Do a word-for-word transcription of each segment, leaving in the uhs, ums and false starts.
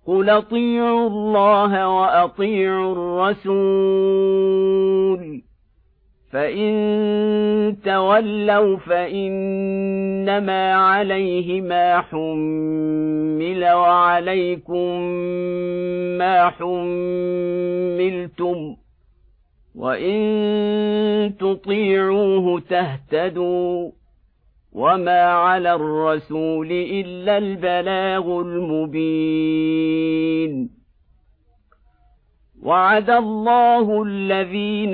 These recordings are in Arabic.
قل اطيعوا الله وأطيعوا الرسول فإن تولوا فإنما عليه ما حمل وعليكم ما حملتم وإن تطيعوه تهتدوا وما على الرسول إلا البلاغ المبين وعد الله الذين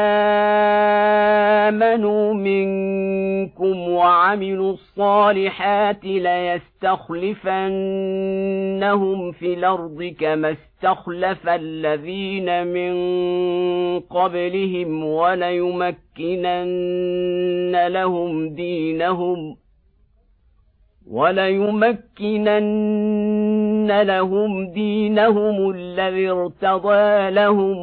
آمنوا منكم وعملوا الصالحات ليستخلفنهم في الأرض كما استخلف الذين من قبلهم وليمكنن لهم دينهم وليمكنن لهم دينهم الذي ارتضى لهم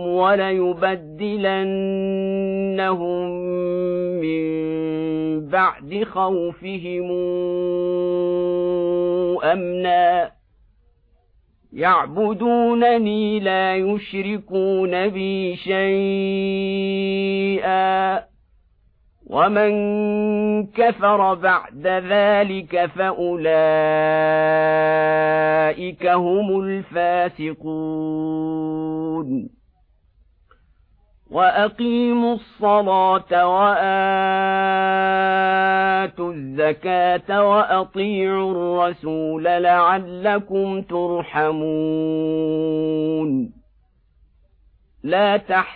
وليبدلنهم من بعد خوفهم أمنا يعبدونني لا يشركون بي شيئا ومن كفر بعد ذلك فأولئك هم الفاسقون وأقيموا الصلاة وآتوا الزكاة وأطيعوا الرسول لعلكم ترحمون لا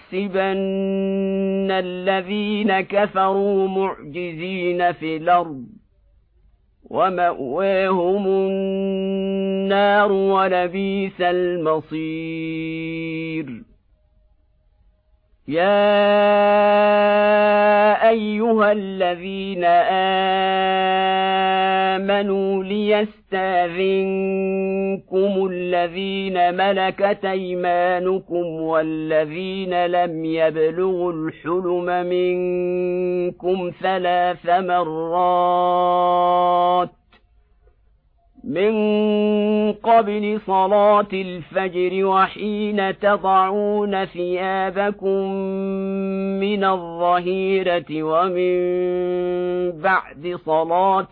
تحسبن الذين كفروا معجزين في الأرض ومأواهم النار ولبئس المصير يا أيها الذين آمنوا ليستأذنكم الذين ملكت أيمانكم والذين لم يبلغوا الحلم منكم ثلاث مرات من قبل صلاة الفجر وحين تضعون ثيابكم من الظهيرة ومن بعد صلاة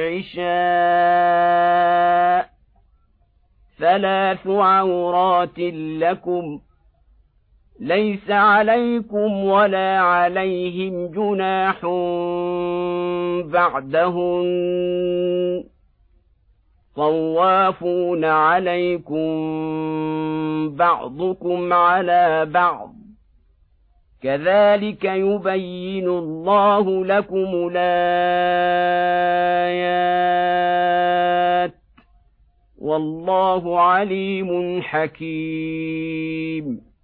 العشاء ثلاث عورات لكم ليس عليكم ولا عليهم جناح بعدهن طوافون عليكم بعضكم على بعض كذلك يبين الله لكم الآيات والله عليم حكيم